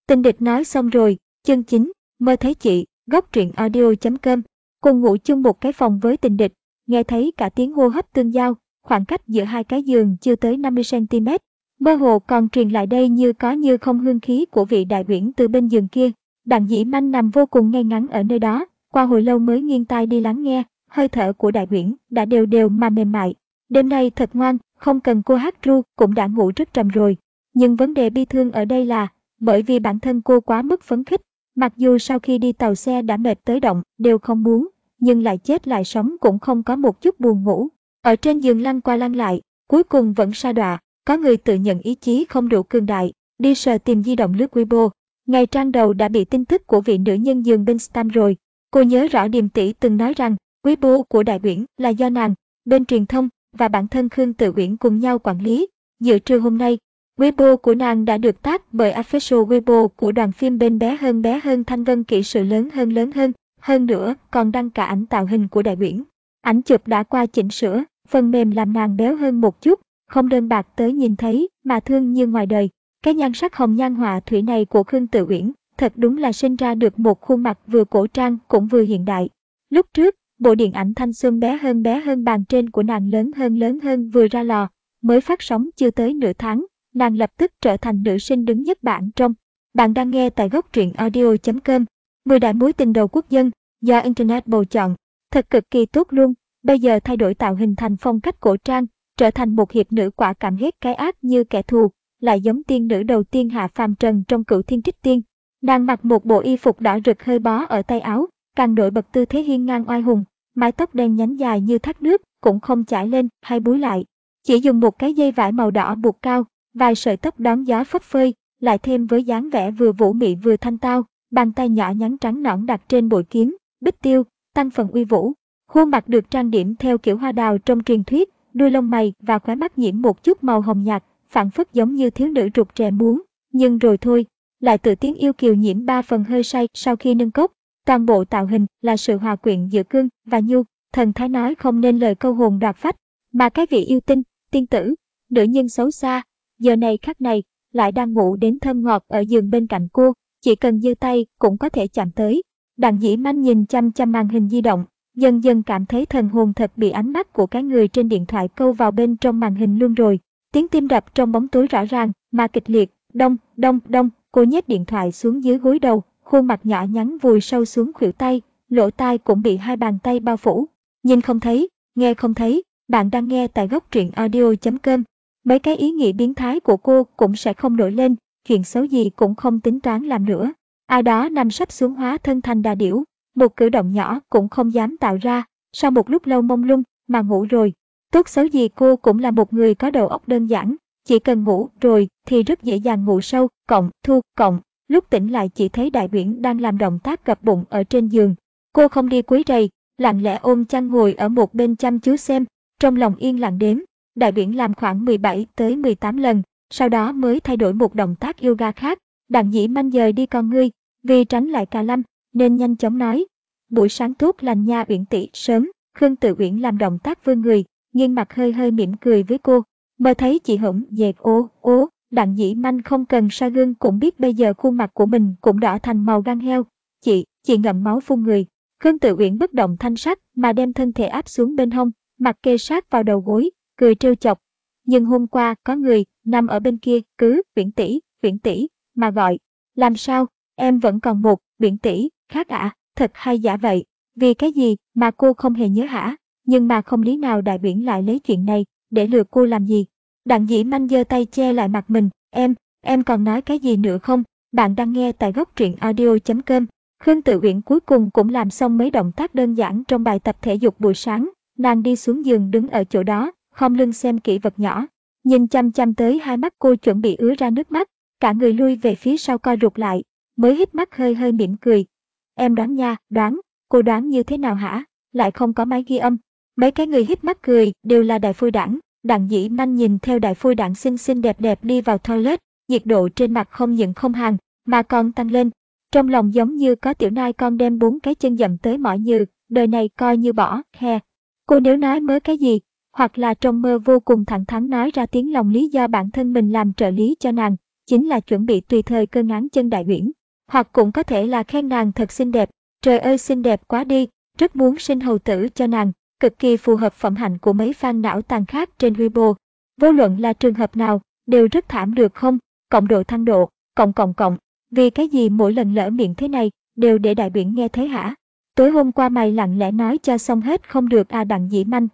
Tình địch nói xong rồi, chương 9, mơ thấy chị, góc truyện audio.com. Cùng ngủ chung một cái phòng với tình địch, nghe thấy cả tiếng hô hấp tương giao, khoảng cách giữa hai cái giường chưa tới 50cm. Mơ hồ còn truyền lại đây như có như không hương khí của vị đại uyển từ bên giường kia. Đặng Dĩ Manh nằm vô cùng ngay ngắn ở nơi đó, qua hồi lâu mới nghiêng tai đi lắng nghe, hơi thở của đại uyển đã đều đều mà mềm mại. Đêm nay thật ngoan, không cần cô hát ru cũng đã ngủ rất trầm rồi. Nhưng vấn đề bi thương ở đây là, bởi vì bản thân cô quá mức phấn khích, mặc dù sau khi đi tàu xe đã mệt tới động đều không muốn, nhưng lại chết lại sống cũng không có một chút buồn ngủ. Ở trên giường lăn qua lăn lại, cuối cùng vẫn sa đọa, có người tự nhận ý chí không đủ cường đại, đi sờ tìm di động lướt Weibo. Ngày trang đầu đã bị tin tức của vị nữ nhân giường bên spam rồi. Cô nhớ rõ Điềm tỷ từng nói rằng, Weibo của Đại Uyển là do nàng, bên truyền thông và bản thân Khương Tự Uyển cùng nhau quản lý. Giữa trưa hôm nay, Weibo của nàng đã được tag bởi official Weibo của đoàn phim bên bé hơn Thanh Vân kỹ sự lớn hơn nữa còn đăng cả ảnh tạo hình của Đại Uyển. Ảnh chụp đã qua chỉnh sửa, phần mềm làm nàng béo hơn một chút, không đơn bạc tới nhìn thấy mà thương như ngoài đời. Cái nhan sắc hồng nhan họa thủy này của Khương Tự Uyển thật đúng là sinh ra được một khuôn mặt vừa cổ trang cũng vừa hiện đại. Lúc trước, bộ điện ảnh thanh xuân bé hơn bàn trên của nàng lớn hơn vừa ra lò, mới phát sóng chưa tới nửa tháng, nàng lập tức trở thành nữ sinh đứng nhất bảng trong. Bạn đang nghe tại góc truyện audio.com. 10 đại mối tình đầu quốc dân, do Internet bầu chọn. Thật cực kỳ tốt luôn, bây giờ thay đổi tạo hình thành phong cách cổ trang, trở thành một hiệp nữ quả cảm ghét cái ác như kẻ thù, lại giống tiên nữ đầu tiên hạ phàm trần trong Cửu Thiên Trích Tiên. Nàng mặc một bộ y phục đỏ rực hơi bó ở tay áo, càng nổi bật tư thế hiên ngang oai hùng, mái tóc đen nhánh dài như thác nước, cũng không chải lên hay búi lại. Chỉ dùng một cái dây vải màu đỏ buộc cao, vài sợi tóc đón gió phấp phới, lại thêm với dáng vẻ vừa vũ mị vừa thanh tao, bàn tay nhỏ nhắn trắng nõn đặt trên bội kiếm, bích tiêu, tăng phần uy vũ. Khuôn mặt được trang điểm theo kiểu hoa đào trong truyền thuyết, đuôi lông mày và khóe mắt nhiễm một chút màu hồng nhạt, phảng phất giống như thiếu nữ rụt rè muốn, nhưng rồi thôi, lại tự tiếng yêu kiều nhiễm 3 phần hơi say sau khi nâng cốc. Toàn bộ tạo hình là sự hòa quyện giữa cương và nhu, thần thái nói không nên lời câu hồn đoạt phách, mà cái vị yêu tinh, tiên tử, nữ nhân xấu xa, giờ này khắc này, lại đang ngủ đến thơm ngọt ở giường bên cạnh cô, chỉ cần giơ tay cũng có thể chạm tới. Đặng Dĩ Manh nhìn chăm chăm màn hình di động, dần dần cảm thấy thần hồn thật bị ánh mắt của cái người trên điện thoại câu vào bên trong màn hình luôn rồi. Tiếng tim đập trong bóng tối rõ ràng mà kịch liệt, đông, đông, đông, cô nhét điện thoại xuống dưới gối đầu, khuôn mặt nhỏ nhắn vùi sâu xuống khuỷu tay, lỗ tai cũng bị hai bàn tay bao phủ. Nhìn không thấy, nghe không thấy, bạn đang nghe tại góc truyện audio.com. Mấy cái ý nghĩ biến thái của cô cũng sẽ không nổi lên, chuyện xấu gì cũng không tính toán làm nữa. Ai đó nằm sấp xuống hóa thân thành đà điểu, một cử động nhỏ cũng không dám tạo ra, sau một lúc lâu mông lung mà ngủ rồi. Tốt xấu gì cô cũng là một người có đầu óc đơn giản, chỉ cần ngủ rồi thì rất dễ dàng ngủ sâu, cộng. Lúc tỉnh lại chỉ thấy Đại Uyển đang làm động tác gập bụng ở trên giường. Cô không đi quấy rầy, lặng lẽ ôm chăn ngồi ở một bên chăm chú xem, trong lòng yên lặng đếm. Đại Uyển làm khoảng 17 tới 18 lần, sau đó mới thay đổi một động tác yoga khác. Đặng Dĩ Manh dời đi con ngươi, vì tránh lại cà lâm, nên nhanh chóng nói. Buổi sáng tốt lành nha Uyển tỷ. Sớm, Khương Tự Uyển làm động tác vươn người, nghiêng mặt hơi hơi mỉm cười với cô. Mơ thấy chị hửng dệt ố. Đặng Dĩ Manh không cần soi gương cũng biết bây giờ khuôn mặt của mình cũng đỏ thành màu gan heo. Chị ngậm máu phun người. Khương Tự Uyển bất động thanh sắc mà đem thân thể áp xuống bên hông, mặt kê sát vào đầu gối, cười trêu chọc. Nhưng hôm qua có người nằm ở bên kia cứ Uyển tỷ mà gọi. Làm sao, em vẫn còn một Uyển tỷ khác ạ? Thật hay giả vậy? Vì cái gì mà cô không hề nhớ hả? Nhưng mà không lý nào Đại Uyển lại lấy chuyện này để lừa cô làm gì? Đặng Dĩ Manh giơ tay che lại mặt mình. Em còn nói cái gì nữa không? Bạn đang nghe tại góc truyện audio.com. Khương Tự Uyển cuối cùng cũng làm xong mấy động tác đơn giản trong bài tập thể dục buổi sáng. Nàng đi xuống giường đứng ở chỗ đó, khom lưng xem kỹ vật nhỏ. Nhìn chăm chăm tới hai mắt cô chuẩn bị ứa ra nước mắt, cả người lui về phía sau co rụt lại, mới híp mắt hơi hơi mỉm cười. Em đoán nha, cô đoán như thế nào hả? Lại không có máy ghi âm. Mấy cái người híp mắt cười đều là đại phôi đảng. Đặng Dĩ Manh nhìn theo đại phôi đảng xinh xinh đẹp đẹp đi vào toilet, nhiệt độ trên mặt không những không hàng, mà còn tăng lên. Trong lòng giống như có tiểu nai con đem 4 cái chân dậm tới mỏi như, đời này coi như bỏ, he. Cô nếu nói mớ cái gì, hoặc là trong mơ vô cùng thẳng thắn nói ra tiếng lòng lý do bản thân mình làm trợ lý cho nàng, chính là chuẩn bị tùy thời cơ ngáng chân Đại Uyển. Hoặc cũng có thể là khen nàng thật xinh đẹp, trời ơi xinh đẹp quá đi, rất muốn sinh hầu tử cho nàng, cực kỳ phù hợp phẩm hạnh của mấy fan não tàn khác trên Weibo. Vô luận là trường hợp nào, đều rất thảm được không? Cộng độ thăng độ, cộng. Vì cái gì mỗi lần lỡ miệng thế này, đều để Đại Uyển nghe thấy hả? Tối hôm qua mày lặng lẽ nói cho xong hết không được à? Đặng Dĩ Manh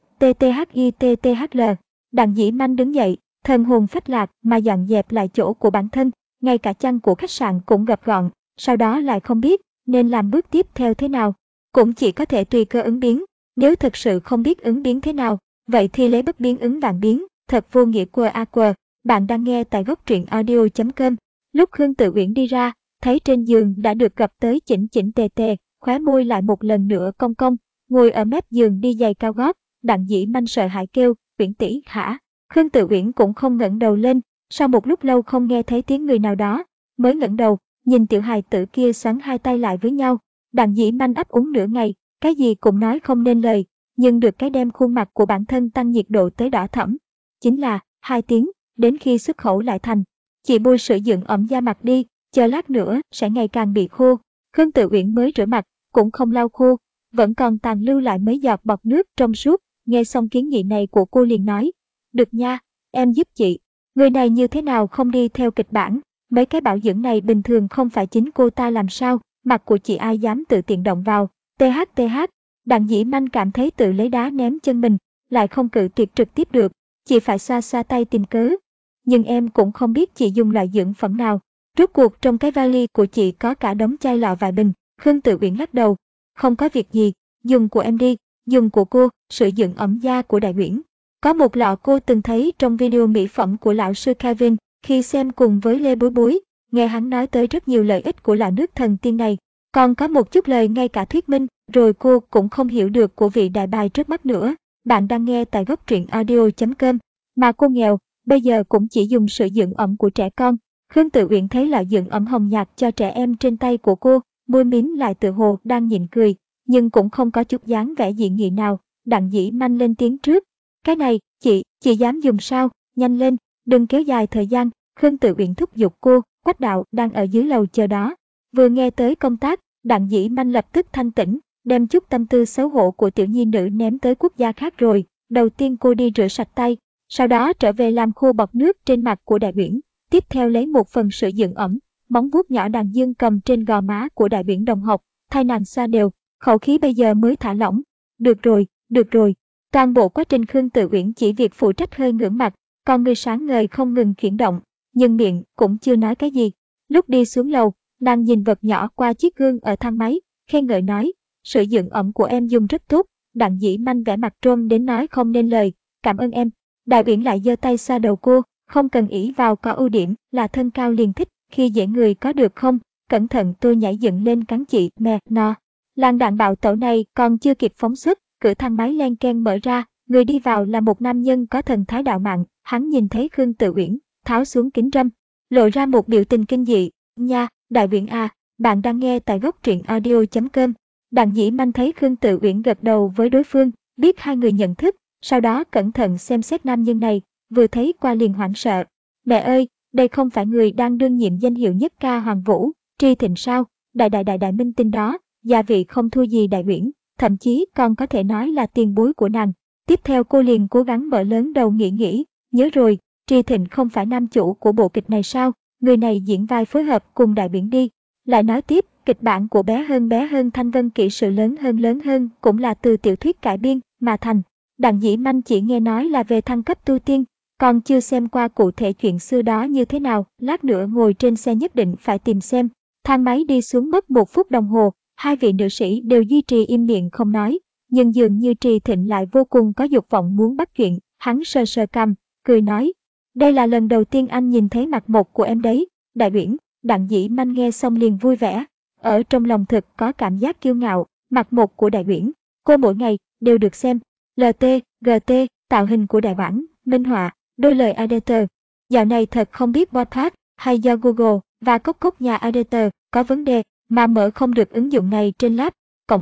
TTHITTHL. Đặng Dĩ Manh đứng dậy, thần hồn phách lạc mà dọn dẹp lại chỗ của bản thân, ngay cả chăn của khách sạn cũng gập gọn, sau đó lại không biết nên làm bước tiếp theo thế nào. Cũng chỉ có thể tùy cơ ứng biến, nếu thực sự không biết ứng biến thế nào, vậy thì lấy bất biến ứng vạn biến, thật vô nghĩa quờ. Bạn đang nghe tại góc truyện audio.com. Lúc Khương Tự Uyển đi ra, thấy trên giường đã được gập tới chỉnh chỉnh tề tề, khóe môi lại một lần nữa cong cong, ngồi ở mép giường đi giày cao gót. Đặng Dĩ Manh sợ hãi kêu, Uyển tỷ hả? Khương Tự Uyển cũng không ngẩng đầu lên, sau một lúc lâu không nghe thấy tiếng người nào đó, mới ngẩng đầu, nhìn tiểu hài tử kia xoắn hai tay lại với nhau. Đặng Dĩ Manh ấp úng nửa ngày, cái gì cũng nói không nên lời, nhưng được cái đem khuôn mặt của bản thân tăng nhiệt độ tới đỏ thẫm. Chính là 2 tiếng, đến khi xuất khẩu lại thành, chị bôi sữa dưỡng ẩm da mặt đi, chờ lát nữa sẽ ngày càng bị khô. Khương Tự Uyển mới rửa mặt, cũng không lau khô, vẫn còn tàn lưu lại mấy giọt bọt nước trong suốt. Nghe xong kiến nghị này của cô liền nói, được nha, em giúp chị. Người này như thế nào không đi theo kịch bản, mấy cái bảo dưỡng này bình thường không phải chính cô ta làm sao, mặt của chị ai dám tự tiện động vào. TH. Đặng Dĩ Manh cảm thấy tự lấy đá ném chân mình, lại không cự tuyệt trực tiếp được, chị phải xoa tay tìm cớ. Nhưng em cũng không biết chị dùng loại dưỡng phẩm nào. Rốt cuộc trong cái vali của chị có cả đống chai lọ vài bình. Khương Tự Uyển lắc đầu, không có việc gì, dùng của em đi, dùng của cô, sữa dưỡng ẩm da của Đại Uyển. Có một lọ cô từng thấy trong video mỹ phẩm của lão sư Kevin khi xem cùng với Lê Bối Bối, nghe hắn nói tới rất nhiều lợi ích của lọ nước thần tiên này. Còn có một chút lời ngay cả thuyết minh, rồi cô cũng không hiểu được của vị đại bài trước mắt nữa. Bạn đang nghe tại góc truyện audio.com. Mà cô nghèo, bây giờ cũng chỉ dùng sữa dưỡng ẩm của trẻ con. Khương Tự Uyển thấy lọ dưỡng ẩm hồng nhạt cho trẻ em trên tay của cô, môi mím lại tự hồ đang nhịn cười, nhưng cũng không có chút dáng vẻ dị nghị nào. Đặng Dĩ Manh lên tiếng trước. Cái này, chị dám dùng sao? Nhanh lên, đừng kéo dài thời gian. Khương Tự Uyển thúc giục cô. Quách Đạo đang ở dưới lầu chờ đó. Vừa nghe tới công tác, Đặng Dĩ Manh lập tức thanh tỉnh, đem chút tâm tư xấu hổ của tiểu nhi nữ ném tới quốc gia khác rồi. Đầu tiên cô đi rửa sạch tay, sau đó trở về làm khô bọt nước trên mặt của Đại Uyển. Tiếp theo lấy một phần sữa dưỡng ẩm, móng vuốt nhỏ đàn dương cầm trên gò má của Đại Uyển đồng học, thay nàng xoa đều, khẩu khí bây giờ mới thả lỏng. Được rồi. Toàn bộ quá trình Khương Tự Uyển chỉ việc phụ trách hơi ngưỡng mặt, còn người sáng ngời không ngừng chuyển động, nhưng miệng cũng chưa nói cái gì. Lúc đi xuống lầu, nàng nhìn vật nhỏ qua chiếc gương ở thang máy, khen ngợi nói, sữa dưỡng ẩm của em dùng rất tốt. Đặng Dĩ Manh vẻ mặt trôm đến nói không nên lời, cảm ơn em. Đại Uyển lại giơ tay xoa đầu cô, không cần ỷ vào có ưu điểm là thân cao liền thích, khi dễ người có được không? Cẩn thận tôi nhảy dựng lên cắn chị, mẹ, no. Làn đạn bạo tẩu này còn chưa kịp phóng xuất, cửa thang máy len keng mở ra, người đi vào là một nam nhân có thần thái đạo mạn. Hắn nhìn thấy Khương Tự Uyển, tháo xuống kính râm, lộ ra một biểu tình kinh dị. Nha, Đại Uyển à, bạn đang nghe tại góc truyện audio.com. Đặng Dĩ Manh thấy Khương Tự Uyển gật đầu với đối phương, biết hai người nhận thức, sau đó cẩn thận xem xét nam nhân này, vừa thấy qua liền hoảng sợ. Mẹ ơi, đây không phải người đang đương nhiệm danh hiệu nhất ca Hoàng Vũ, Tri Thịnh sao? Đại minh tinh đó, gia vị không thua gì Đại Uyển, thậm chí còn có thể nói là tiền bối của nàng. Tiếp theo cô liền cố gắng mở lớn đầu nghĩ, nhớ rồi, Tri Thịnh không phải nam chủ của bộ kịch này sao? Người này diễn vai phối hợp cùng Đại Uyển đi. Lại nói tiếp, kịch bản của bé hơn Thanh Vân kỹ sự lớn hơn cũng là từ tiểu thuyết cải biên mà thành. Đặng Dĩ Manh chỉ nghe nói là về thăng cấp tu tiên, còn chưa xem qua cụ thể chuyện xưa đó như thế nào, lát nữa ngồi trên xe nhất định phải tìm xem. Thang máy đi xuống mất 1 phút đồng hồ, hai vị nữ sĩ đều duy trì im miệng không nói, nhưng dường như Tri Thịnh lại vô cùng có dục vọng muốn bắt chuyện. Hắn sờ cằm, cười nói, đây là lần đầu tiên anh nhìn thấy mặt một của em đấy, Đại Uyển. Đặng Dĩ Manh nghe xong liền vui vẻ, ở trong lòng thực có cảm giác kiêu ngạo. Mặt một của Đại Uyển, cô mỗi ngày đều được xem. LT, GT, tạo hình của Đại Bản, minh họa, đôi lời editor. Dạo này thật không biết Wattpad hay do Google và cốc nhà editor có vấn đề mà mở không được ứng dụng này trên lab.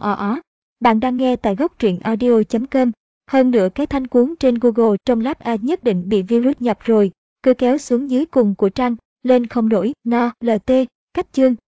Bạn đang nghe tại góc truyện audio.com. Hơn nữa cái thanh cuốn trên Google trong lab ad nhất định bị virus nhập rồi, cứ kéo xuống dưới cùng của trang lên không nổi, no, lt, cách chương,